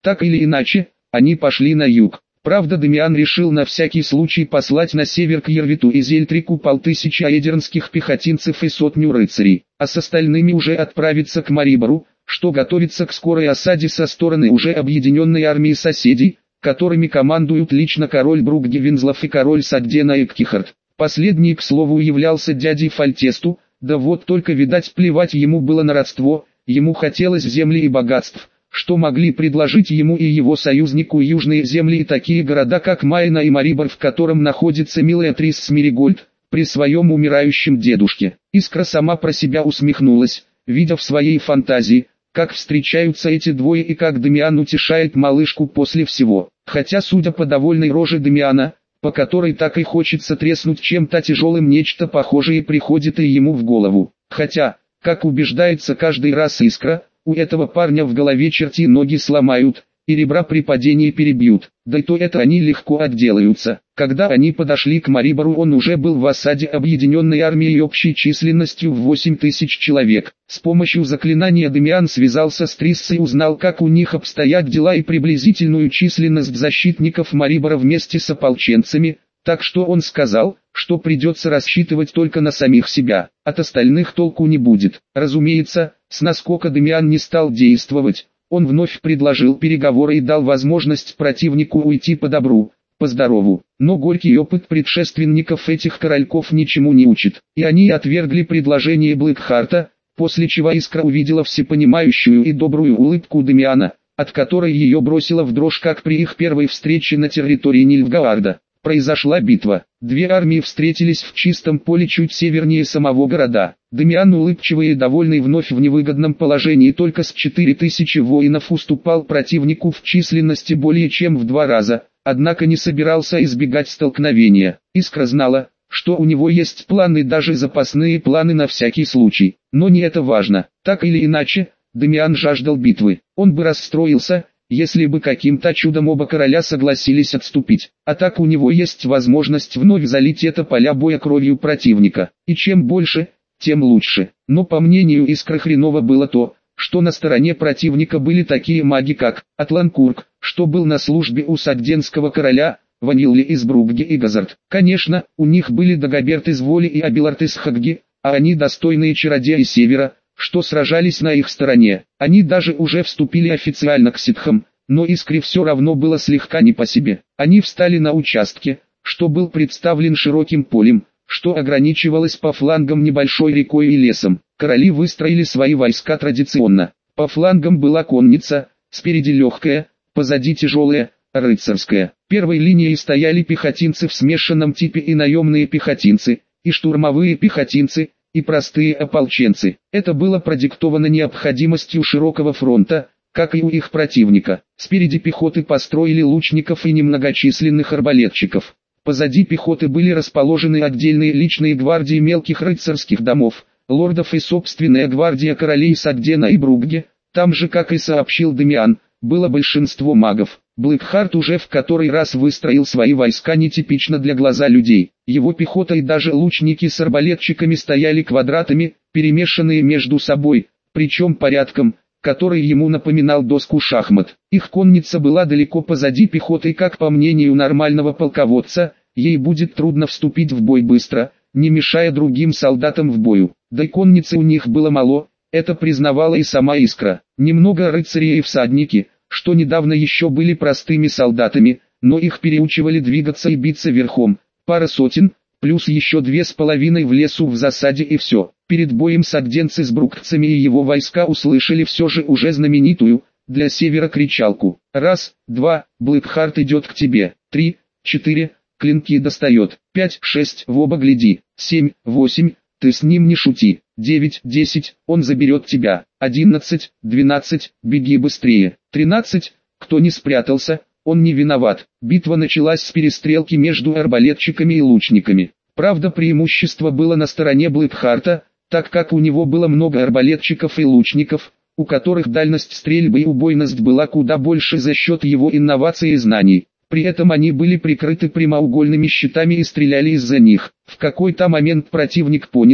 Так или иначе, они пошли на юг. Правда, Дамиан решил на всякий случай послать на север к Ервиту и Зельтрику 5000 эдернских пехотинцев и 100 рыцарей, а с остальными уже отправиться к Марибору, что готовится к скорой осаде со стороны уже объединенной армии соседей, которыми командуют лично король Бругге Винзлов и король Сагдена Эккихард. Последний, к слову, являлся дядей Фальтесту, да вот только, видать, плевать ему было на родство, ему хотелось земли и богатств, что могли предложить ему и его союзнику южные земли и такие города, как Майна и Марибор, в котором находится милая Трис Смиригольд, при своем умирающем дедушке. Искра сама про себя усмехнулась, видя в своей фантазии, как встречаются эти двое и как Дамиан утешает малышку после всего. Хотя, судя по довольной роже Дамиана, по которой так и хочется треснуть чем-то тяжелым, нечто похожее приходит и ему в голову. Хотя, как убеждается каждый раз Искра, у этого парня в голове черти ноги сломают, и ребра при падении перебьют, да и то это они легко отделаются. Когда они подошли к Марибору, он уже был в осаде объединенной армией общей численностью в 8000 человек. С помощью заклинания Дамиан связался с Триссой и узнал, как у них обстоят дела и приблизительную численность защитников Марибора вместе с ополченцами, так что он сказал, что придется рассчитывать только на самих себя, от остальных толку не будет. Разумеется, с наскока Дамиан не стал действовать. Он вновь предложил переговоры и дал возможность противнику уйти по добру, по здорову. Но горький опыт предшественников этих корольков ничему не учит, и они отвергли предложение Блэкхарта, после чего Искра увидела всепонимающую и добрую улыбку Дамиана, от которой ее бросило в дрожь, как при их первой встрече на территории Нильфгаарда. Произошла битва. Две армии встретились в чистом поле чуть севернее самого города. Дамиан, улыбчивый и довольный, вновь в невыгодном положении, только с 4000 воинов уступал противнику в численности более чем в 2 раза, однако не собирался избегать столкновения. Искра знала, что у него есть планы, даже запасные планы на всякий случай. Но не это важно. Так или иначе, Дамиан жаждал битвы. Он бы расстроился, если бы каким-то чудом оба короля согласились отступить. А так у него есть возможность вновь залить это поля боя кровью противника. И чем больше, тем лучше. Но по мнению Искры, хреново было то, что на стороне противника были такие маги, как Атланкурк, что был на службе у сагденского короля, Ванилли из Бругге и Газард. Конечно, у них были Дагоберт из Воли и Абилард из Хагги, а они достойные чародеи Севера, что сражались на их стороне. Они даже уже вступили официально к ситхам, но Искре все равно было слегка не по себе. Они встали на участке, что был представлен широким полем, что ограничивалось по флангам небольшой рекой и лесом. Короли выстроили свои войска традиционно. По флангам была конница, спереди легкая, позади тяжелая, рыцарская. Первой линией стояли пехотинцы в смешанном типе и наемные пехотинцы, и штурмовые пехотинцы, и простые ополченцы. Это было продиктовано необходимостью широкого фронта, как и у их противника. Спереди пехоты построили лучников и немногочисленных арбалетчиков. Позади пехоты были расположены отдельные личные гвардии мелких рыцарских домов, лордов и собственная гвардия королей Сагдена и Бругге. Там же, как и сообщил Дамиан, было большинство магов. Блэкхарт уже в который раз выстроил свои войска нетипично для глаза людей. Его пехота и даже лучники с арбалетчиками стояли квадратами, перемешанные между собой, причем порядком, который ему напоминал доску шахмат. Их конница была далеко позади пехоты, и, как по мнению нормального полководца, ей будет трудно вступить в бой быстро, не мешая другим солдатам в бою. Да и конницы у них было мало, это признавала и сама Искра. Немного рыцарей и всадники, что недавно еще были простыми солдатами, но их переучивали двигаться и биться верхом. Пара сотен, плюс еще 2,5 в лесу в засаде, и все. Перед боем сагденцы с бругцами и его войска услышали все же уже знаменитую, для севера, кричалку. 1, 2, Блэкхарт идет к тебе. 3, 4, клинки достает. 5, 6, в оба гляди. 7, 8, ты с ним не шути. 9, 10, он заберет тебя. 11, 12, беги быстрее. 13, кто не спрятался, он не виноват. Битва началась с перестрелки между арбалетчиками и лучниками. Правда, преимущество было на стороне Блэкхарта, так как у него было много арбалетчиков и лучников, у которых дальность стрельбы и убойность была куда больше за счет его инноваций и знаний. При этом они были прикрыты прямоугольными щитами и стреляли из-за них. В какой-то момент противник понял,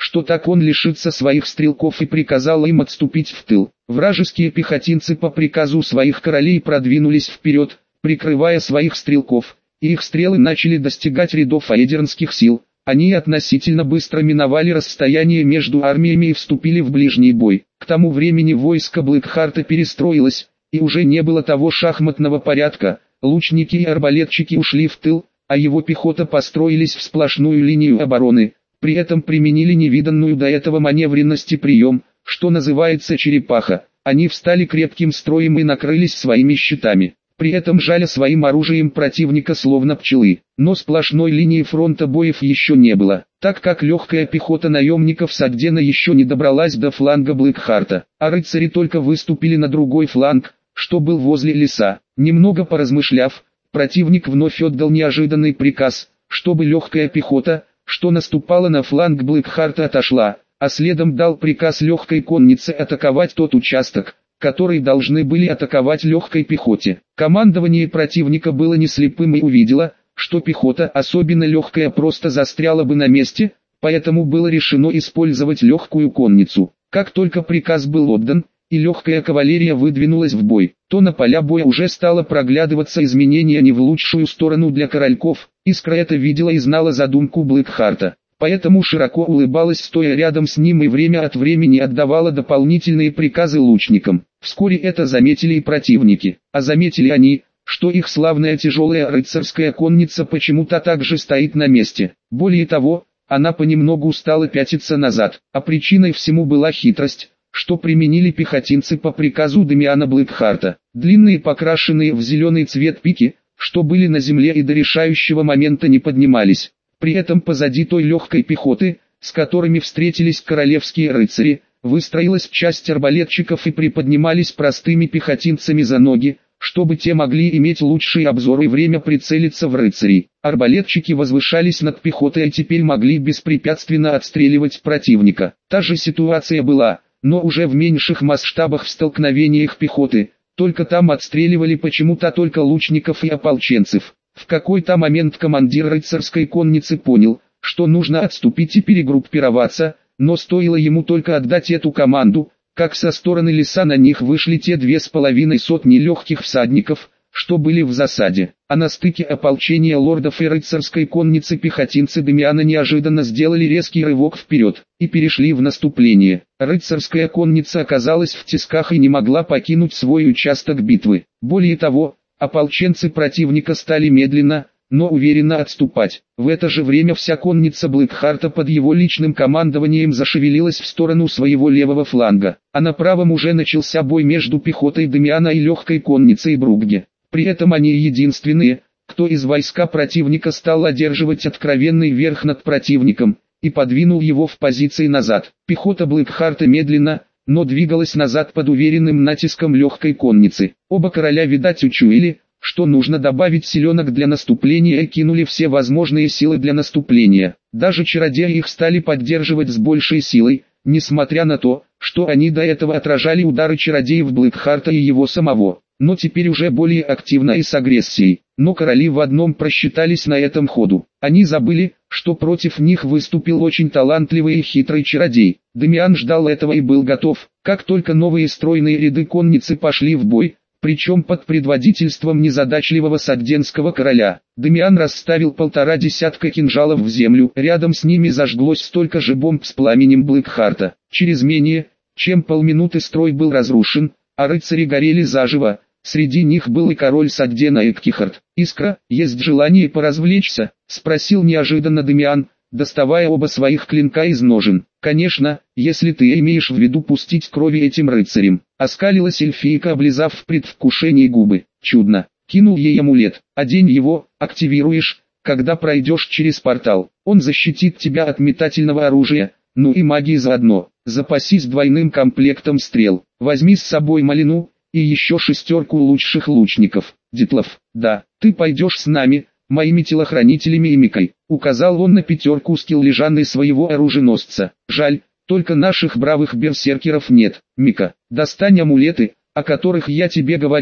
что так он лишится своих стрелков, и приказал им отступить в тыл. Вражеские пехотинцы по приказу своих королей продвинулись вперед, прикрывая своих стрелков, и их стрелы начали достигать рядов аэдернских сил. Они относительно быстро миновали расстояние между армиями и вступили в ближний бой. К тому времени войско Блэкхарта перестроилось, и уже не было того шахматного порядка. Лучники и арбалетчики ушли в тыл, а его пехота построились в сплошную линию обороны. При этом применили невиданную до этого маневренность и прием, что называется черепаха. Они встали крепким строем и накрылись своими щитами, при этом жаля своим оружием противника словно пчелы. Но сплошной линии фронта боев еще не было, так как легкая пехота наемников Сагдена еще не добралась до фланга Блэкхарта, а рыцари только выступили на другой фланг, что был возле леса. Немного поразмышляв, противник вновь отдал неожиданный приказ, чтобы легкая пехота, что наступала на фланг Блэкхарта, отошла, а следом дал приказ легкой коннице атаковать тот участок, который должны были атаковать легкой пехоте. Командование противника было не слепым и увидело, что пехота, особенно легкая, просто застряла бы на месте, поэтому было решено использовать легкую конницу. Как только приказ был отдан, и легкая кавалерия выдвинулась в бой, то на поля боя уже стало проглядываться изменения не в лучшую сторону для корольков. Искра это видела и знала задумку Блэкхарта, поэтому широко улыбалась, стоя рядом с ним, и время от времени отдавала дополнительные приказы лучникам. Вскоре это заметили и противники, а заметили они, что их славная тяжелая рыцарская конница почему-то также стоит на месте. Более того, она понемногу стала пятиться назад, а причиной всему была хитрость, что применили пехотинцы по приказу Дамиана Блэкхарта. Длинные покрашенные в зеленый цвет пики, что были на земле и до решающего момента не поднимались. При этом позади той легкой пехоты, с которыми встретились королевские рыцари, выстроилась часть арбалетчиков и приподнимались простыми пехотинцами за ноги, чтобы те могли иметь лучший обзор и время прицелиться в рыцарей. Арбалетчики возвышались над пехотой и теперь могли беспрепятственно отстреливать противника. Та же ситуация была, но уже в меньших масштабах в столкновениях пехоты, только там отстреливали почему-то только лучников и ополченцев. В какой-то момент командир рыцарской конницы понял, что нужно отступить и перегруппироваться, но стоило ему только отдать эту команду, как со стороны леса на них вышли те 2500 легких всадников, что были в засаде. А на стыке ополчения лордов и рыцарской конницы пехотинцы Дамиана неожиданно сделали резкий рывок вперед и перешли в наступление. Рыцарская конница оказалась в тисках и не могла покинуть свой участок битвы. Более того, ополченцы противника стали медленно, но уверенно отступать. В это же время вся конница Блэкхарта под его личным командованием зашевелилась в сторону своего левого фланга, а на правом уже начался бой между пехотой Дамиана и легкой конницей Бругге. При этом они единственные, кто из войска противника стал одерживать откровенный верх над противником, и подвинул его в позиции назад. Пехота Блэкхарта медленно, но двигалась назад под уверенным натиском легкой конницы. Оба короля, видать, учуяли, что нужно добавить силенок для наступления, и кинули все возможные силы для наступления. Даже чародеи их стали поддерживать с большей силой, несмотря на то, что они до этого отражали удары чародеев Блэкхарта и его самого, но теперь уже более активно и с агрессией. Но короли в одном просчитались на этом ходу. Они забыли, что против них выступил очень талантливый и хитрый чародей. Дамиан ждал этого и был готов, как только новые стройные ряды конницы пошли в бой, причем под предводительством незадачливого сагденского короля. Дамиан расставил 1,5 десятка кинжалов в землю, рядом с ними зажглось столько же бомб с пламенем Блэкхарта. Через менее, чем полминуты строй был разрушен, а рыцари горели заживо. Среди них был и король Сагдена Эккихард. «Искра, есть желание поразвлечься?» — спросил неожиданно Дамиан, доставая оба своих клинка из ножен. «Конечно, если ты имеешь в виду пустить крови этим рыцарям», — оскалилась эльфийка, облизав в предвкушении губы. «Чудно!» — кинул ей амулет. «Одень его, активируешь, когда пройдешь через портал. Он защитит тебя от метательного оружия, ну и магии заодно. Запасись двойным комплектом стрел. Возьми с собой малину и еще 6 лучших лучников. Дитлов, да, ты пойдешь с нами, моими телохранителями и Микой», — указал он на 5 скиллежанной своего оруженосца. «Жаль, только наших бравых берсеркеров нет. Мика, достань амулеты, о которых я тебе говорил,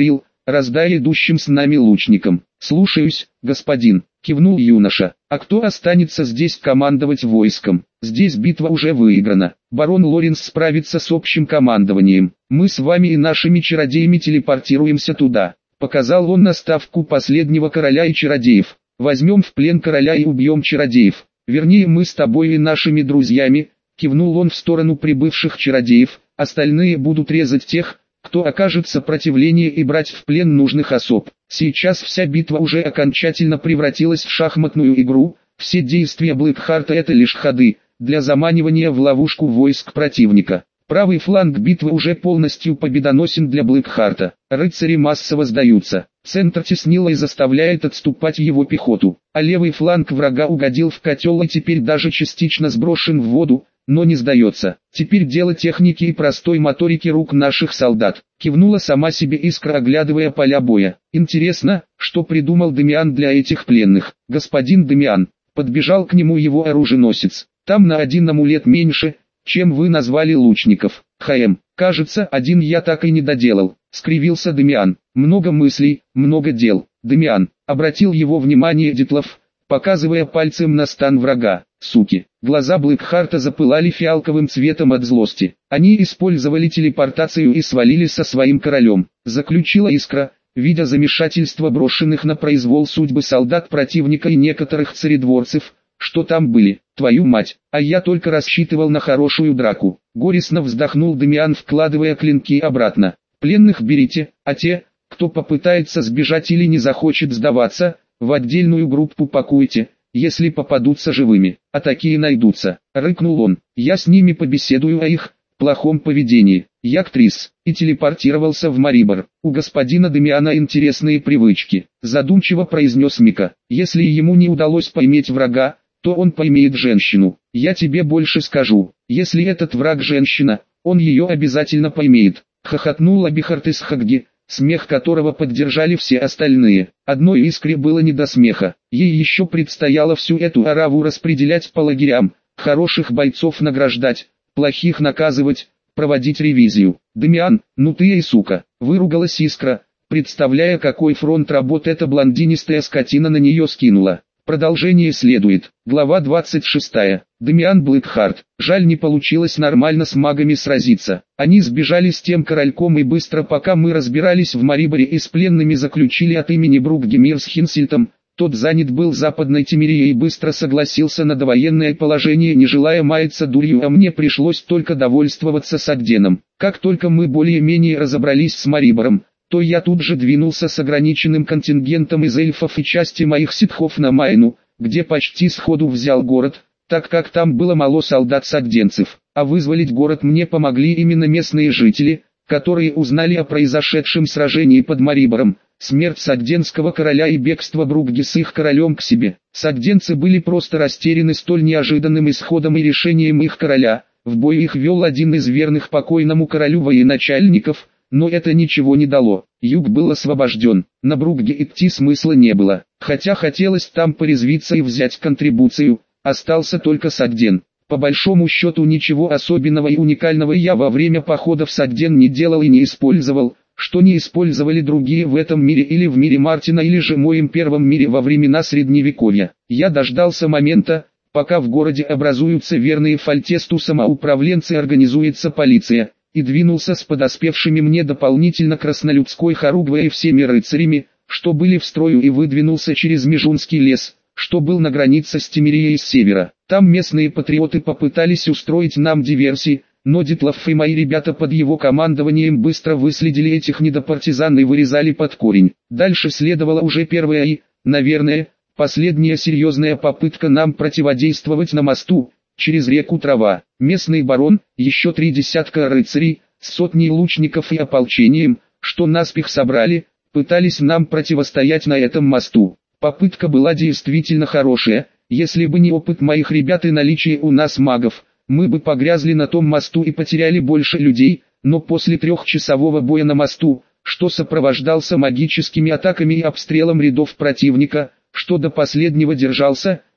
раздай идущим с нами лучникам. «Слушаюсь, господин», — кивнул юноша. «А кто останется здесь командовать войском? Здесь битва уже выиграна. Барон Лоренс справится с общим командованием. Мы с вами и нашими чародеями телепортируемся туда». Показал он на ставку последнего короля и чародеев. «Возьмем в плен короля и убьем чародеев. Вернее, мы с тобой и нашими друзьями», — кивнул он в сторону прибывших чародеев. «Остальные будут резать тех, кто окажет сопротивление, и брать в плен нужных особ». Сейчас вся битва уже окончательно превратилась в шахматную игру. Все действия Блэкхарта — это лишь ходы для заманивания в ловушку войск противника. Правый фланг битвы уже полностью победоносен для Блэкхарта. Рыцари массово сдаются. Центр теснило и заставляет отступать его пехоту. А левый фланг врага угодил в котел и теперь даже частично сброшен в воду, но не сдается. Теперь дело техники и простой моторики рук наших солдат. Кивнула сама себе Искра, оглядывая поля боя. Интересно, что придумал Дамиан для этих пленных. Господин Дамиан, подбежал к нему его оруженосец. Там на один амулет меньше, чем вы назвали лучников. Кажется, один я так и не доделал. Скривился Дамиан. Много мыслей, много дел. Дамиан, обратил его внимание Дитлов, показывая пальцем на стан врага. Суки. Глаза Блэкхарта запылали фиалковым цветом от злости. Они использовали телепортацию и свалили со своим королем. Заключила Искра, видя замешательство брошенных на произвол судьбы солдат противника и некоторых царедворцев, что там были. Твою мать, а я только рассчитывал на хорошую драку. Горестно вздохнул Дамиан, вкладывая клинки обратно. Пленных берите, а те, кто попытается сбежать или не захочет сдаваться, в отдельную группу пакуйте, если попадутся живыми. А такие найдутся. Рыкнул он. Я с ними побеседую о их плохом поведении. Я Ктрис, и телепортировался в Марибор. У господина Дамиана интересные привычки. Задумчиво произнес Мика. Если ему не удалось поймать врага, то он поймет женщину. Я тебе больше скажу. Если этот враг женщина, он ее обязательно поймет. Хохотнул Абихард из Хагги, смех которого поддержали все остальные. Одной Искре было не до смеха. Ей еще предстояло всю эту ораву распределять по лагерям, хороших бойцов награждать, плохих наказывать, проводить ревизию. «Дамиан, ну ты и сука!» — выругалась Искра, представляя, какой фронт работ эта блондинистая скотина на нее скинула. Продолжение следует. Глава 26. Дамиан Блэкхарт. Жаль, не получилось нормально с магами сразиться. Они сбежали с тем корольком, и быстро, пока мы разбирались в Мариборе и с пленными, заключили от имени Бругге мир с Хинсельтом. Тот занят был Западной Темерией и быстро согласился на довоенное положение, не желая маяться дурью, а мне пришлось только довольствоваться Сагденом. Как только мы более-менее разобрались с Марибором, то я тут же двинулся с ограниченным контингентом из эльфов и части моих ситхов на Майну, где почти сходу взял город, так как там было мало солдат-сагденцев, а вызволить город мне помогли именно местные жители, которые узнали о произошедшем сражении под Марибором, смерть сагденского короля и бегство Бругги с их королем к себе. Сагденцы были просто растеряны столь неожиданным исходом и решением их короля. В бой их вел один из верных покойному королю военачальников, но это ничего не дало. Юг был освобожден, на Бругге идти смысла не было, хотя хотелось там порезвиться и взять контрибуцию, остался только Сагден. По большому счету ничего особенного и уникального я во время похода в Сагден не делал и не использовал, что не использовали другие в этом мире или в мире Мартина, или же моем первом мире во времена Средневековья. Я дождался момента, пока в городе образуются верные Фальтесту самоуправленцы и организуется полиция, и двинулся с подоспевшими мне дополнительно краснолюдской хоругвой и всеми рыцарями, что были в строю, и выдвинулся через Межунский лес, что был на границе с Темерией с севера. Там местные патриоты попытались устроить нам диверсии, но Дитлов и мои ребята под его командованием быстро выследили этих недопартизан и вырезали под корень. Дальше следовала уже первая и, наверное, последняя серьезная попытка нам противодействовать на мосту через реку Трава. Местный барон, еще 3 десятка рыцарей, с сотней лучников и ополчением, что наспех собрали, пытались нам противостоять на этом мосту. Попытка была действительно хорошая. Если бы не опыт моих ребят и наличие у нас магов, мы бы погрязли на том мосту и потеряли больше людей, но после 3-часового боя на мосту, что сопровождался магическими атаками и обстрелом рядов противника, что до последнего держался,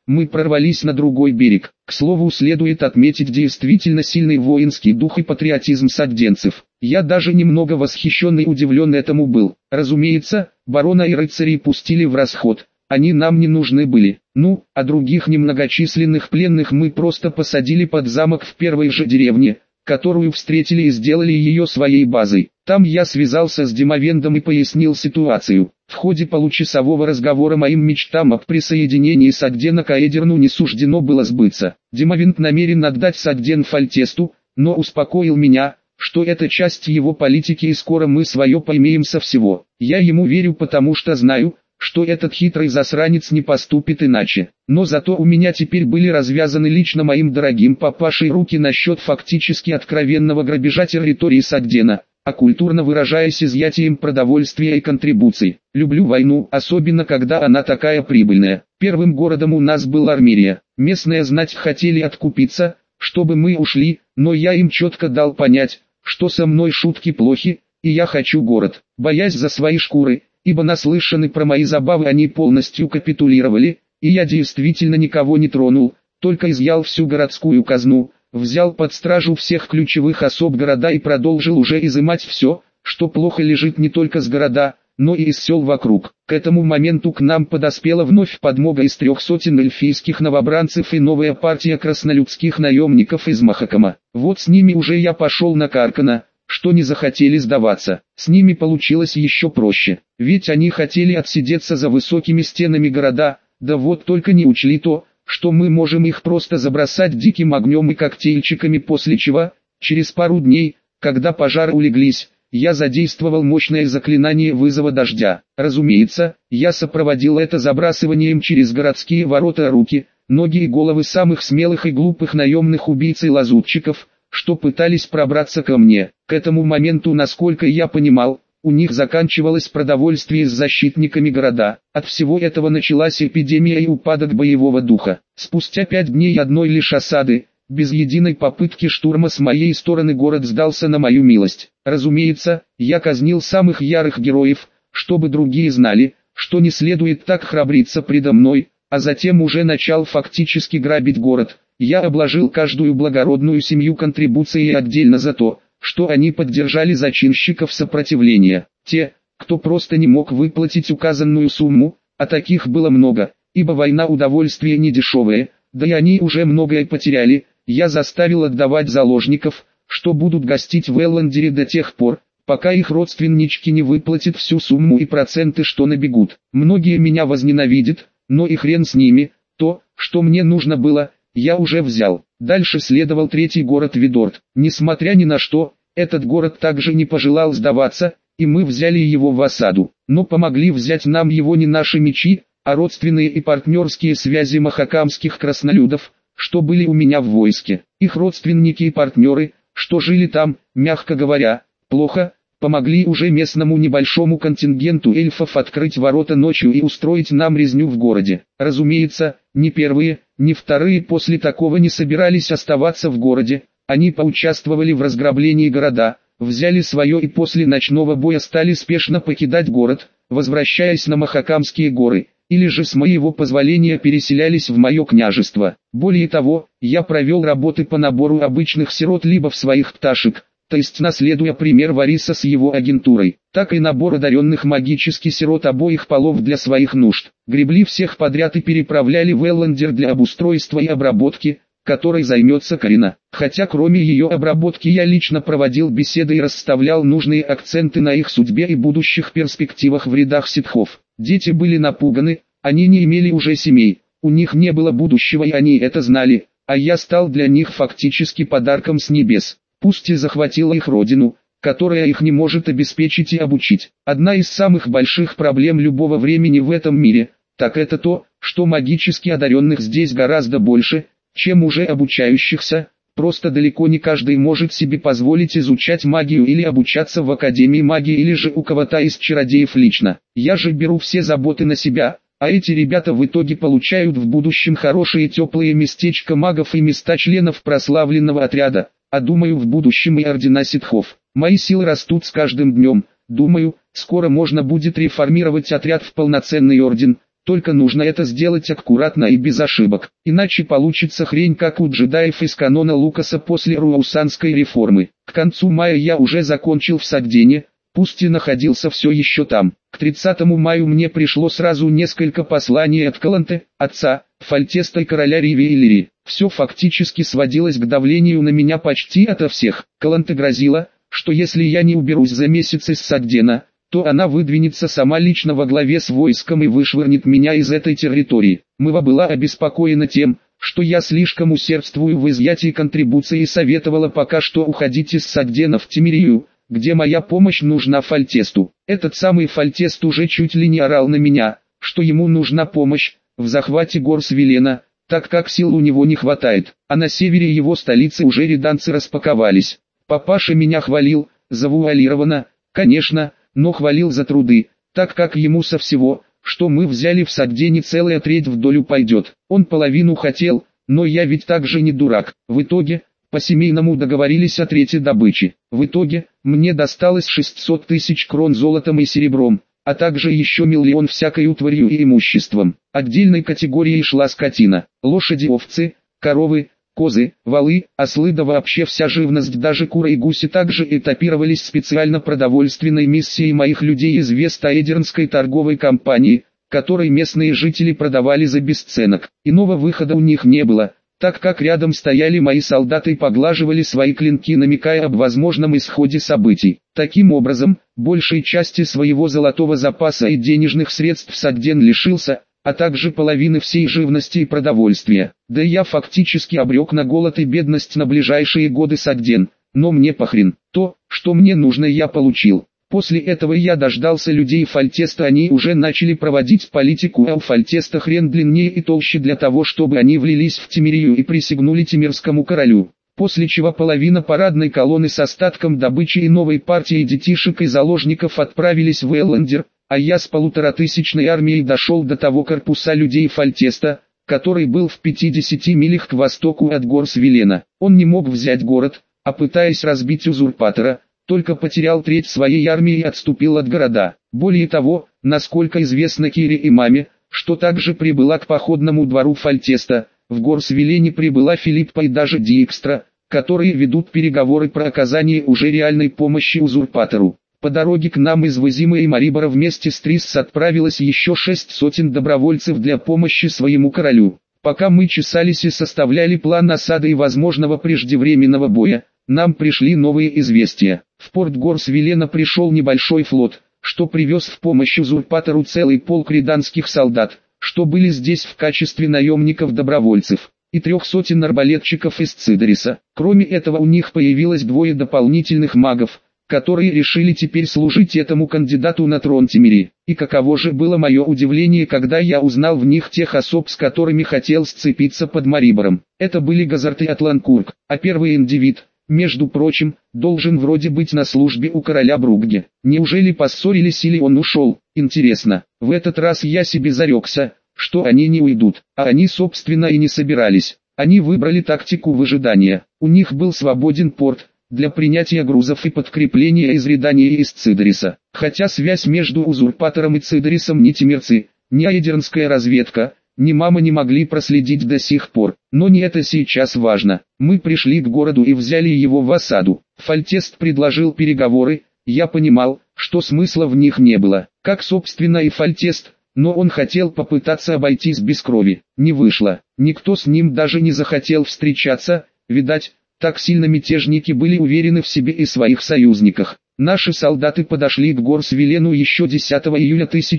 мы прорвались на другой берег. К слову, следует отметить действительно сильный воинский дух и патриотизм сагденцев. Я даже немного восхищен и удивлен этому был. Разумеется, барона и рыцарей пустили в расход. Они нам не нужны были. Ну, а других немногочисленных пленных мы просто посадили под замок в первой же деревне, которую встретили и сделали ее своей базой. Там я связался с Демовендом и пояснил ситуацию. В ходе получасового разговора моим мечтам о присоединении Сагдена к Аэдерну не суждено было сбыться. Демовенд намерен отдать Сагден Фальтесту, но успокоил меня, что это часть его политики и скоро мы свое поимеем со всего. Я ему верю, потому что знаю, что этот хитрый засранец не поступит иначе. Но зато у меня теперь были развязаны лично моим дорогим папашей руки насчет фактически откровенного грабежа территории Сагдена, а культурно выражаясь изъятием продовольствия и контрибуций. Люблю войну, особенно когда она такая прибыльная. Первым городом у нас был Армирия. Местные знать хотели откупиться, чтобы мы ушли, но я им четко дал понять, что со мной шутки плохи, и я хочу город. Боясь за свои шкуры, ибо наслышаны про мои забавы, они полностью капитулировали, и я действительно никого не тронул, только изъял всю городскую казну, взял под стражу всех ключевых особ города и продолжил уже изымать все, что плохо лежит не только с города, но и из сел вокруг. К этому моменту к нам подоспела вновь подмога из 300 эльфийских новобранцев и новая партия краснолюдских наемников из Махакама. Вот с ними уже я пошел на Каркана, что не захотели сдаваться. С ними получилось еще проще, ведь они хотели отсидеться за высокими стенами города, да вот только не учли то, что мы можем их просто забросать диким огнем и коктейльчиками, после чего, через пару дней, когда пожары улеглись, я задействовал мощное заклинание вызова дождя. Разумеется, я сопроводил это забрасыванием через городские ворота руки, ноги и головы самых смелых и глупых наемных убийц и лазутчиков, что пытались пробраться ко мне. К этому моменту, насколько я понимал, у них заканчивалось продовольствие с защитниками города. От всего этого началась эпидемия и упадок боевого духа. Спустя 5 дней одной лишь осады, без единой попытки штурма с моей стороны, город сдался на мою милость. Разумеется, я казнил самых ярых героев, чтобы другие знали, что не следует так храбриться предо мной, а затем уже начал фактически грабить город. Я обложил каждую благородную семью контрибуцией отдельно за то, что они поддержали зачинщиков сопротивления. Те, кто просто не мог выплатить указанную сумму, а таких было много, ибо война удовольствие не дешевое, да и они уже многое потеряли, я заставил отдавать заложников, что будут гостить в Элландере до тех пор, пока их родственнички не выплатят всю сумму и проценты, что набегут. Многие меня возненавидят, но и хрен с ними, то, что мне нужно было, я уже взял. Дальше следовал третий город Видорт. Несмотря ни на что, этот город также не пожелал сдаваться, и мы взяли его в осаду. Но помогли взять нам его не наши мечи, а родственные и партнерские связи махакамских краснолюдов, что были у меня в войске. Их родственники и партнеры, что жили там, мягко говоря, плохо, помогли уже местному небольшому контингенту эльфов открыть ворота ночью и устроить нам резню в городе. Разумеется, ни первые, ни вторые после такого не собирались оставаться в городе, они поучаствовали в разграблении города, взяли свое и после ночного боя стали спешно покидать город, возвращаясь на Махакамские горы, или же с моего позволения переселялись в мое княжество. Более того, я провел работы по набору обычных сирот либо в своих пташек, то есть наследуя пример Вариса с его агентурой, так и набор одаренных магически сирот обоих полов для своих нужд. Гребли всех подряд и переправляли в Элландер для обустройства и обработки, которой займется Карина. Хотя кроме ее обработки я лично проводил беседы и расставлял нужные акценты на их судьбе и будущих перспективах в рядах ситхов. Дети были напуганы, они не имели уже семей, у них не было будущего и они это знали, а я стал для них фактически подарком с небес. Пусть и захватила их родину, которая их не может обеспечить и обучить. Одна из самых больших проблем любого времени в этом мире, так это то, что магически одаренных здесь гораздо больше, чем уже обучающихся, просто далеко не каждый может себе позволить изучать магию или обучаться в Академии магии или же у кого-то из чародеев лично. Я же беру все заботы на себя, а эти ребята в итоге получают в будущем хорошие теплые местечко магов и места членов прославленного отряда, а думаю в будущем и ордена ситхов. Мои силы растут с каждым днем, думаю, скоро можно будет реформировать отряд в полноценный орден, только нужно это сделать аккуратно и без ошибок, иначе получится хрень как у джедаев из канона Лукаса после Руаусанской реформы. К концу мая я уже закончил в Сагдене, пусть и находился все еще там. К 30 мая мне пришло сразу несколько посланий от Каланте, отца, Фальтеста и короля Риви Иллири. Все фактически сводилось к давлению на меня почти ото всех. Каланте грозила, что если я не уберусь за месяц из Сагдена, то она выдвинется сама лично во главе с войском и вышвырнет меня из этой территории. Мыва была обеспокоена тем, что я слишком усердствую в изъятии контрибуции и советовала пока что уходить из Сагдена в Тимирию, где моя помощь нужна Фальтесту. Этот самый Фальтест уже чуть ли не орал на меня, что ему нужна помощь в захвате гор Свилена, так как сил у него не хватает, а на севере его столицы уже реданцы распаковались. Папаша меня хвалил, завуалированно, конечно, но хвалил за труды, так как ему со всего, что мы взяли в Сагдене, целая треть в долю пойдет. Он половину хотел, но я ведь также не дурак. В итоге, по-семейному договорились о трети добычи. В итоге, мне досталось 600 тысяч крон золотом и серебром, а также еще 1 миллион всякой утварью и имуществом. Отдельной категорией шла скотина, лошади, овцы, коровы, козы, валы, ослы, да вообще вся живность, даже куры и гуси также этапировались специально продовольственной миссией моих людей из Вест-Аэдернской торговой компании, которой местные жители продавали за бесценок. Иного выхода у них не было, так как рядом стояли мои солдаты и поглаживали свои клинки, намекая об возможном исходе событий. Таким образом, большей части своего золотого запаса и денежных средств Сагден лишился, а также половины всей живности и продовольствия. Да я фактически обрек на голод и бедность на ближайшие годы Сагден, но мне похрен. То, что мне нужно, я получил. После этого я дождался людей Фальтеста, они уже начали проводить политику, а у Фальтеста хрен длиннее и толще для того, чтобы они влились в Тимирию и присягнули тимирскому королю. После чего половина парадной колонны с остатком добычи и новой партией детишек и заложников отправились в Эллендер, а я с 1500-тысячной армией дошел до того корпуса людей Фальтеста, который был в 50 милях к востоку от гор Свилена. Он не мог взять город, а пытаясь разбить узурпатора, только потерял треть своей армии и отступил от города. Более того, насколько известно Кире и маме, что также прибыла к походному двору Фальтеста, в гор Свилене прибыла Филиппа и даже Диэкстра, которые ведут переговоры про оказание уже реальной помощи узурпатору. По дороге к нам из Вазима и Марибора вместе с Трисс отправилось еще 6 сотен добровольцев для помощи своему королю. Пока мы чесались и составляли план осады и возможного преждевременного боя, нам пришли новые известия. В порт гор Свилена пришел небольшой флот, что привез в помощь узурпатору целый полк реданских солдат, что были здесь в качестве наемников-добровольцев, и 300 арбалетчиков из Цидериса. Кроме этого, у них появилось 2 дополнительных магов, которые решили теперь служить этому кандидату на трон Тимири. И каково же было мое удивление, когда я узнал в них тех особ, с которыми хотел сцепиться под Марибором. Это были Газарт и Атланкург, а первый индивид, между прочим, должен вроде быть на службе у короля Бругге. Неужели поссорились или он ушел? Интересно. В этот раз я себе зарекся, что они не уйдут, а они собственно и не собирались. Они выбрали тактику выжидания. У них был свободен порт для принятия грузов и подкрепления из Редания и из Цидериса. Хотя связь между узурпатором и Цидерисом ни тимирцы, ни аэдернская разведка, ни мама не могли проследить до сих пор. Но не это сейчас важно. Мы пришли к городу и взяли его в осаду. Фальтест предложил переговоры, я понимал, что смысла в них не было. Как собственно и Фальтест, но он хотел попытаться обойтись без крови. Не вышло. Никто с ним даже не захотел встречаться, видать, так сильно мятежники были уверены в себе и своих союзниках. Наши солдаты подошли к гор Свилену еще 10 июля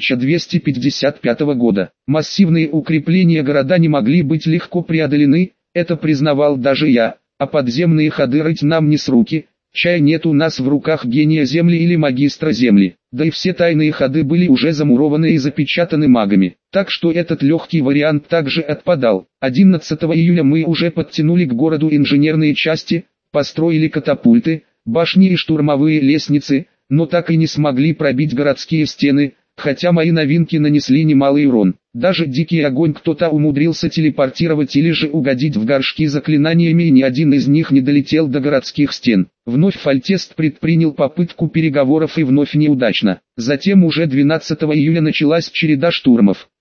1255 года. Массивные укрепления города не могли быть легко преодолены, это признавал даже я, а подземные ходы рыть нам не с руки, чая нет у нас в руках гения земли или магистра земли. Да и все тайные ходы были уже замурованы и запечатаны магами, так что этот легкий вариант также отпадал. 11 июля мы уже подтянули к городу инженерные части, построили катапульты, башни и штурмовые лестницы, но так и не смогли пробить городские стены, хотя мои новинки нанесли немалый урон. Даже дикий огонь кто-то умудрился телепортировать или же угодить в горшки заклинаниями, и ни один из них не долетел до городских стен. Вновь Фальтест предпринял попытку переговоров и вновь неудачно. Затем уже 12 июля началась череда штурмов.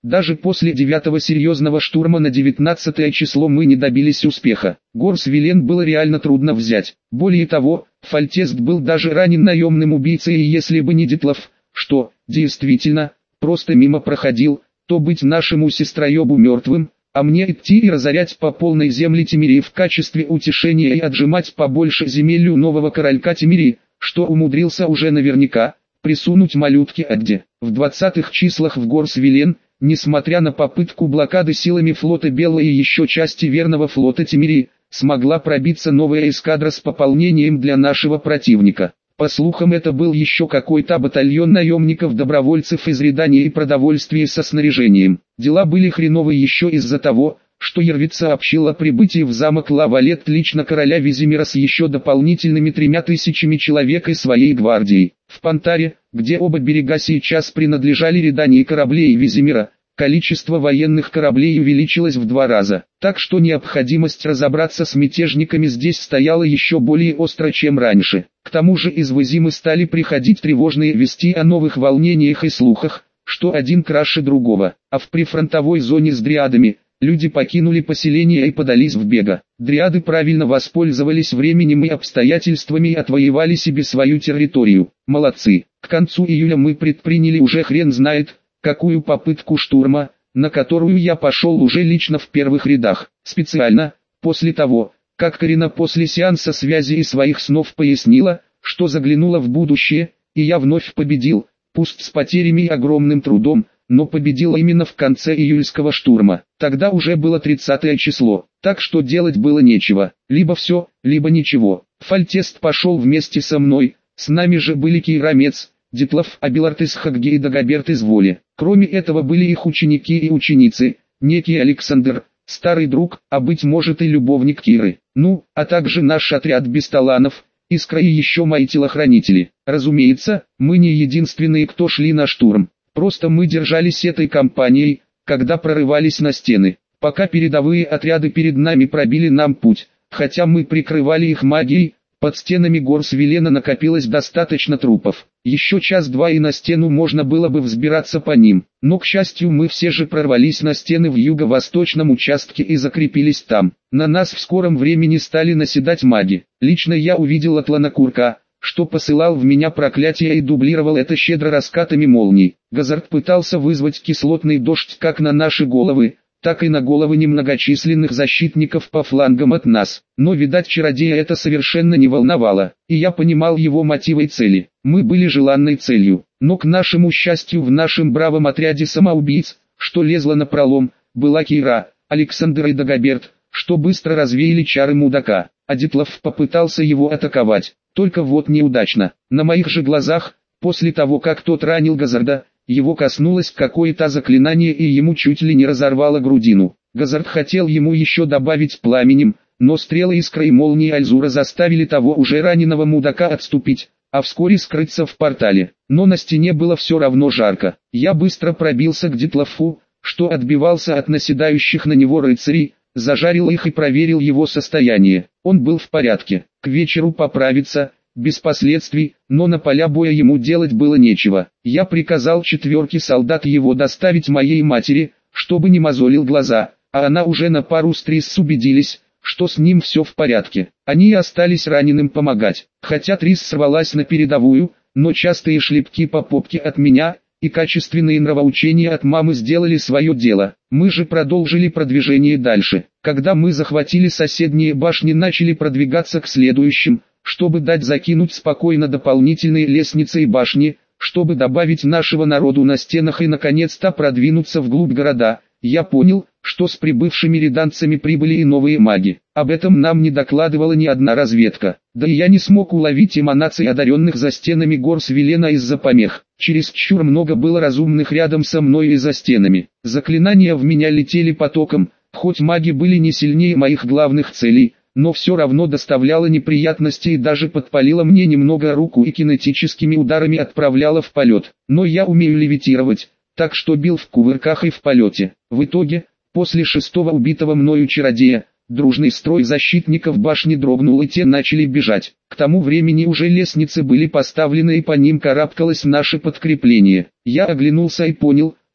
Даже после 9-го серьезного штурма на 19 число мы не добились успеха. Горс-Вилен было реально трудно взять. Более того, Фальтест был даже ранен наемным убийцей, и если бы не Дитлов, что, действительно, просто мимо проходил, то быть нашему сестроебу мертвым, а мне идти и разорять по полной земли Тимирии в качестве утешения и отжимать побольше земель у нового королька Тимирии, что умудрился уже наверняка присунуть малютке Адде. В 20-х числах в Горс-Вилен, несмотря на попытку блокады силами флота Белла и еще части верного флота Тимирии, смогла пробиться новая эскадра с пополнением для нашего противника. По слухам, это был еще какой-то батальон наемников-добровольцев из рядания и продовольствия со снаряжением. Дела были хреновые еще из-за того, что Ервит сообщил о прибытии в замок Лавалет лично короля Визимира с еще дополнительными 3000 человек и своей гвардией. В Пантаре, где оба берега сейчас принадлежали редании кораблей Визимира, количество военных кораблей увеличилось в 2 раза. Так что необходимость разобраться с мятежниками здесь стояла еще более остро, чем раньше. К тому же из Визимы стали приходить тревожные вести о новых волнениях и слухах, что один краше другого. А в прифронтовой зоне с дриадами люди покинули поселение и подались в бега. Дриады правильно воспользовались временем и обстоятельствами и отвоевали себе свою территорию. Молодцы. К концу июля мы предприняли уже хрен знает какую попытку штурма, на которую я пошел уже лично в первых рядах. Специально, после того, как Карина после сеанса связи и своих снов пояснила, что заглянула в будущее, и я вновь победил, пусть с потерями и огромным трудом, но победил именно в конце июльского штурма. Тогда уже было 30 число, так что делать было нечего, либо все, либо ничего. Фальтест пошел вместе со мной, с нами же были Кейрамец, Дитлов, Абилард из Хагге и Дагоберт из Воли. Кроме этого были их ученики и ученицы, некий Александр, старый друг, а быть может и любовник Киры. Ну, а также наш отряд бесталанов, Искра и еще мои телохранители. Разумеется, мы не единственные, кто шли на штурм. Просто мы держались этой компанией, когда прорывались на стены. Пока передовые отряды перед нами пробили нам путь, хотя мы прикрывали их магией, под стенами Горс-Вилена накопилось достаточно трупов. Еще час-два и на стену можно было бы взбираться по ним. Но, к счастью, мы все же прорвались на стены в юго-восточном участке и закрепились там. На нас в скором времени стали наседать маги. Лично я увидел Атланакурка, что посылал в меня проклятие и дублировал это щедро раскатами молний. Газард пытался вызвать кислотный дождь как на наши головы, так и на головы немногочисленных защитников по флангам от нас. Но, видать, чародея это совершенно не волновало, и я понимал его мотивы и цели. Мы были желанной целью, но к нашему счастью в нашем бравом отряде самоубийц, что лезло напролом, была Кира, Александр и Дагоберт, что быстро развеяли чары мудака. А Дитлов попытался его атаковать, только вот неудачно. На моих же глазах, после того как тот ранил Газарда, его коснулось какое-то заклинание и ему чуть ли не разорвало грудину. Газард хотел ему еще добавить пламенем, но стрелы Искры и молнии Альзура заставили того уже раненого мудака отступить, а вскоре скрыться в портале. Но на стене было все равно жарко. Я быстро пробился к Дитлофу, что отбивался от наседающих на него рыцарей, зажарил их и проверил его состояние. Он был в порядке, к вечеру поправится, без последствий, но на поля боя ему делать было нечего. Я приказал 4 солдат его доставить моей матери, чтобы не мозолил глаза, а она уже на пару с Трис убедились, что с ним все в порядке. Они остались раненым помогать, хотя Трис сорвалась на передовую, но частые шлепки по попке от меня и качественные нравоучения от мамы сделали свое дело. Мы же продолжили продвижение дальше. Когда мы захватили соседние башни, начали продвигаться к следующим, чтобы дать закинуть спокойно дополнительные лестницы и башни, чтобы добавить нашего народу на стенах и наконец-то продвинуться вглубь города. Я понял, что с прибывшими реданцами прибыли и новые маги. Об этом нам не докладывала ни одна разведка. Да и я не смог уловить эманации одаренных за стенами Горс-Вилена из-за помех. Чересчур много было разумных рядом со мной и за стенами. Заклинания в меня летели потоком, хоть маги были не сильнее моих главных целей, но все равно доставляло неприятности и даже подпалило мне немного руку и кинетическими ударами отправляло в полет. Но я умею левитировать, так что бил в кувырках и в полете. В итоге, после 6-го убитого мною чародея, дружный строй защитников башни дрогнул и те начали бежать. К тому времени уже лестницы были поставлены и по ним карабкалось наше подкрепление. Я оглянулся и понял,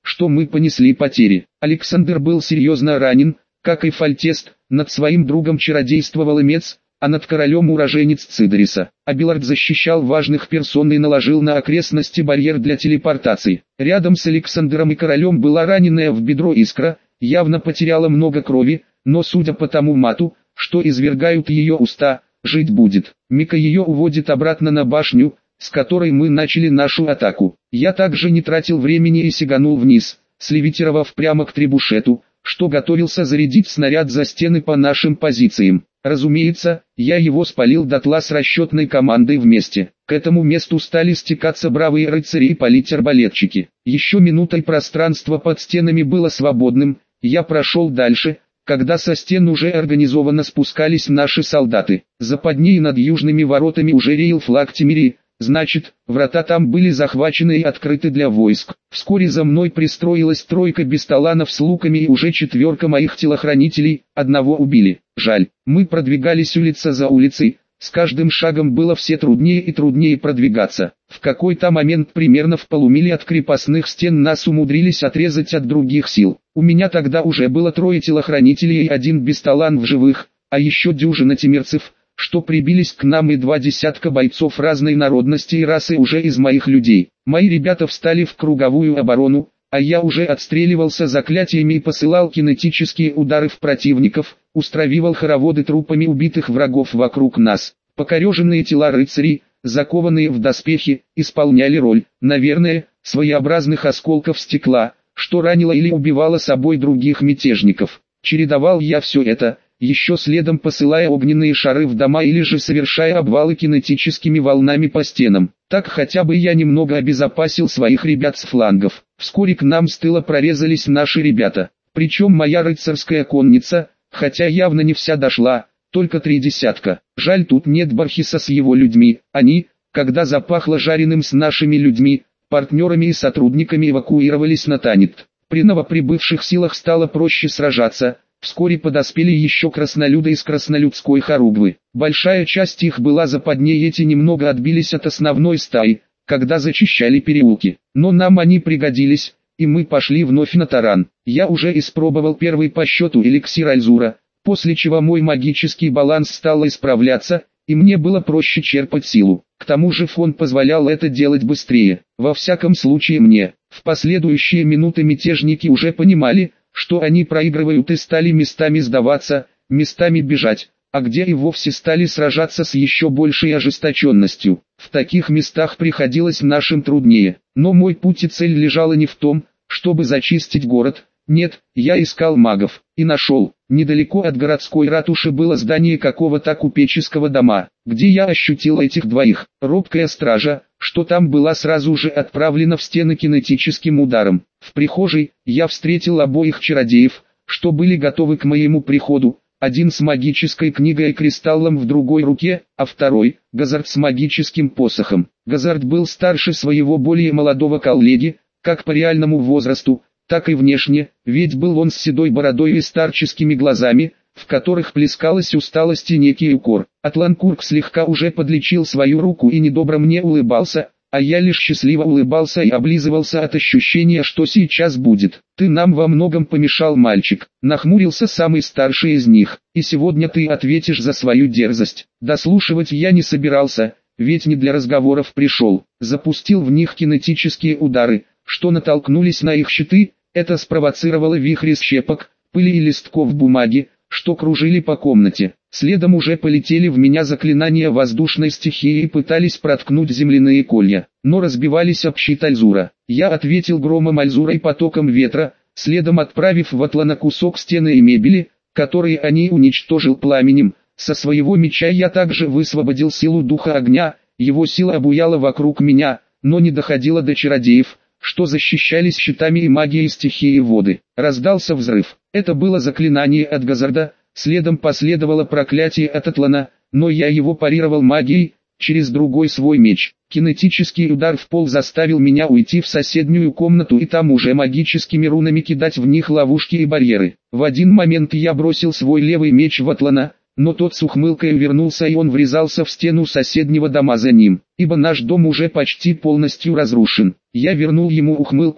что мы понесли потери. Александр был серьезно ранен, как и Фальтест, над своим другом чародействовал Эмец, а над королем уроженец Цидориса. Абилард защищал важных персон и наложил на окрестности барьер для телепортации. Рядом с Александром и королем была раненая в бедро Искра, явно потеряла много крови, но судя по тому мату, что извергают ее уста, жить будет. Мика ее уводит обратно на башню, с которой мы начали нашу атаку. Я также не тратил времени и сиганул вниз, слевитировав прямо к трибушету, что готовился зарядить снаряд за стены по нашим позициям. Разумеется, я его спалил дотла с расчетной командой вместе. К этому месту стали стекаться бравые рыцари и палить-арбалетчики. Еще минутой пространство под стенами было свободным, я прошел дальше, когда со стен уже организованно спускались наши солдаты. Западней над южными воротами уже реял флаг Тимирии. Значит, врата там были захвачены и открыты для войск. Вскоре за мной пристроилась тройка бесталанов с луками и уже 4 моих телохранителей, одного убили. Жаль, мы продвигались улица за улицей, с каждым шагом было все труднее и труднее продвигаться. В какой-то момент примерно в полумиле от крепостных стен нас умудрились отрезать от других сил. У меня тогда уже было 3 телохранителей и 1 бесталан в живых, а еще дюжина тимирцев, что прибились к нам, и 2 десятка бойцов разной народности и расы уже из моих людей. Мои ребята встали в круговую оборону, а я уже отстреливался заклятиями и посылал кинетические удары в противников, устраивал хороводы трупами убитых врагов вокруг нас. Покореженные тела рыцарей, закованные в доспехи, исполняли роль, наверное, своеобразных осколков стекла, что ранило или убивало собой других мятежников. Чередовал я все это, еще следом посылая огненные шары в дома или же совершая обвалы кинетическими волнами по стенам. Так хотя бы я немного обезопасил своих ребят с флангов. Вскоре к нам с тыла прорезались наши ребята. Причем моя рыцарская конница, хотя явно не вся дошла, только 3 десятка. Жаль, тут нет Бархиса с его людьми. Они, когда запахло жареным с нашими людьми, партнерами и сотрудниками, эвакуировались на Танит. При новоприбывших силах стало проще сражаться. Вскоре подоспели еще краснолюды из краснолюдской хоругвы. Большая часть их была западней, эти немного отбились от основной стаи, когда зачищали переулки. Но нам они пригодились, и мы пошли вновь на таран. Я уже испробовал первый по счету эликсир Альзура, после чего мой магический баланс стал исправляться, и мне было проще черпать силу. К тому же фон позволял это делать быстрее. Во всяком случае мне. В последующие минуты мятежники уже понимали, что они проигрывают, и стали местами сдаваться, местами бежать, а где и вовсе стали сражаться с еще большей ожесточенностью. В таких местах приходилось нашим труднее. Но мой путь и цель лежала не в том, чтобы зачистить город. Нет, я искал магов, и нашел. Недалеко от городской ратуши было здание какого-то купеческого дома, где я ощутил этих двоих. Робкая стража, что там была, сразу же отправлена в стены кинетическим ударом. В прихожей я встретил обоих чародеев, что были готовы к моему приходу. Один с магической книгой и кристаллом в другой руке, а второй — Газард с магическим посохом. Газард был старше своего более молодого коллеги, как по реальному возрасту, так и внешне, ведь был он с седой бородой и старческими глазами, в которых плескалась усталость и некий укор. Атланкурк слегка уже подлечил свою руку и недобро мне улыбался, а я лишь счастливо улыбался и облизывался от ощущения, что сейчас будет. «Ты нам во многом помешал, мальчик», — нахмурился самый старший из них, «и сегодня ты ответишь за свою дерзость». Дослушивать я не собирался, ведь не для разговоров пришел. Запустил в них кинетические удары, что натолкнулись на их щиты. Это спровоцировало вихри щепок, пыли и листков бумаги, что кружили по комнате. Следом уже полетели в меня заклинания воздушной стихии и пытались проткнуть земляные колья, но разбивались об щит Альзура. Я ответил громом Альзура и потоком ветра, следом отправив в Атлана кусок стены и мебели, которые они уничтожил пламенем. Со своего меча я также высвободил силу духа огня, его сила обуяла вокруг меня, но не доходила до чародеев, что защищались щитами и магией стихии воды. Раздался взрыв. Это было заклинание от Газарда, следом последовало проклятие от Атлана, но я его парировал магией, через другой свой меч. Кинетический удар в пол заставил меня уйти в соседнюю комнату и там уже магическими рунами кидать в них ловушки и барьеры. В один момент я бросил свой левый меч в Атлана, но тот с ухмылкой вернулся, и он врезался в стену соседнего дома за ним, ибо наш дом уже почти полностью разрушен. Я вернул ему ухмылку,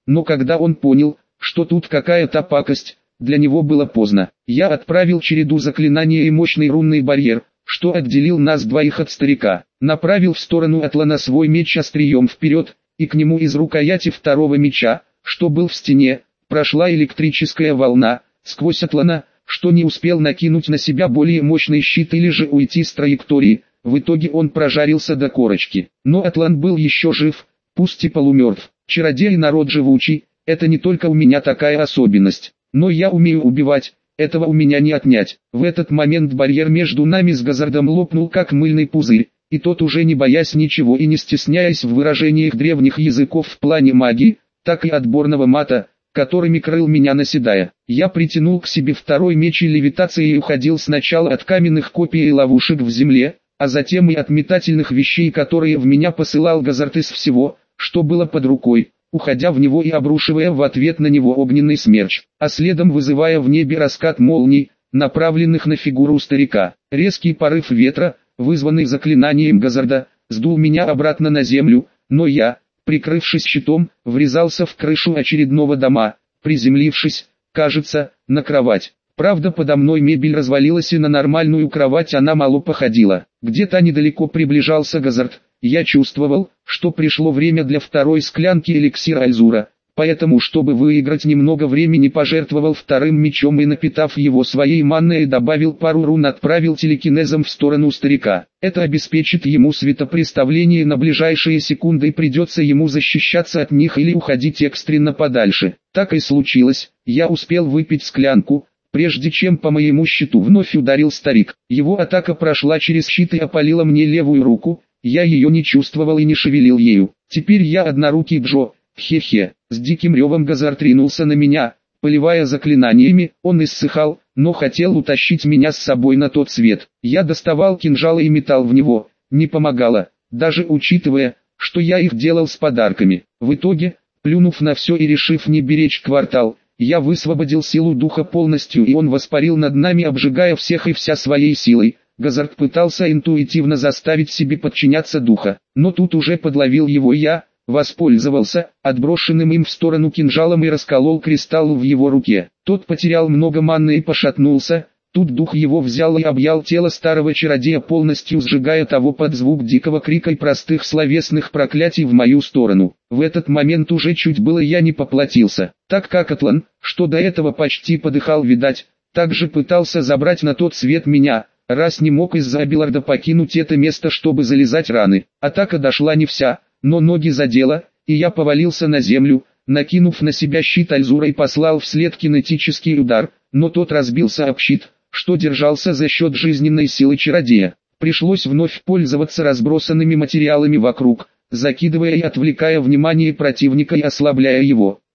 но когда он понял, что тут какая-то пакость, для него было поздно. Я отправил череду заклинаний и мощный рунный барьер, что отделил нас двоих от старика. Направил в сторону Атлана свой меч острием вперед, и к нему из рукояти второго меча, что был в стене, прошла электрическая волна, сквозь Атлана, что не успел накинуть на себя более мощный щит или же уйти с траектории. В итоге он прожарился до корочки. Но Атлан был еще жив, пусть и полумертв. Чародей народ живучий, это не только у меня такая особенность. Но я умею убивать, этого у меня не отнять. В этот момент барьер между нами с Газардом лопнул как мыльный пузырь, и тот, уже не боясь ничего и не стесняясь в выражениях древних языков в плане магии, так и отборного мата, которыми крыл меня наседая. Я притянул к себе второй меч и левитацией уходил сначала от каменных копий и ловушек в земле, а затем и от метательных вещей, которые в меня посылал Газард из всего, что было под рукой, уходя в него и обрушивая в ответ на него огненный смерч, а следом вызывая в небе раскат молний, направленных на фигуру старика. Резкий порыв ветра, вызванный заклинанием Газарда, сдул меня обратно на землю, но я, прикрывшись щитом, врезался в крышу очередного дома, приземлившись, кажется, на кровать. Правда, подо мной мебель развалилась, и на нормальную кровать она мало походила. Где-то недалеко приближался Газард. Я чувствовал, что пришло время для второй склянки эликсира Альзура, поэтому, чтобы выиграть немного времени, пожертвовал вторым мечом и, напитав его своей манной, добавил пару рун, отправил телекинезом в сторону старика. Это обеспечит ему светопреставление на ближайшие секунды, и придется ему защищаться от них или уходить экстренно подальше. Так и случилось, я успел выпить склянку, прежде чем по моему щиту вновь ударил старик. Его атака прошла через щит и опалила мне левую руку. Я ее не чувствовал и не шевелил ею. Теперь я однорукий Джо, хе-хе. С диким ревом Газард ринулся на меня, поливая заклинаниями. Он иссыхал, но хотел утащить меня с собой на тот свет. Я доставал кинжалы и метал в него. Не помогало, даже учитывая, что я их делал с подарками. В итоге, плюнув на все и решив не беречь квартал, я высвободил силу духа полностью, и он воспарил над нами, обжигая всех и вся своей силой. Газард пытался интуитивно заставить себе подчиняться духа, но тут уже подловил его я, воспользовался отброшенным им в сторону кинжалом и расколол кристалл в его руке. Тот потерял много манны и пошатнулся. Тут дух его взял и объял тело старого чародея, полностью сжигая того под звук дикого крика и простых словесных проклятий в мою сторону. В этот момент уже чуть было я не поплатился, так как Атлан, что до этого почти подыхал, видать, также пытался забрать на тот свет меня, раз не мог из-за Абеларда покинуть это место, чтобы залезать раны. Атака дошла не вся, но ноги задела, и я повалился на землю, накинув на себя щит Альзура, и послал вслед кинетический удар, но тот разбился об щит, что держался за счет жизненной силы чародея. Пришлось вновь пользоваться разбросанными материалами вокруг, закидывая и отвлекая внимание противника и ослабляя его.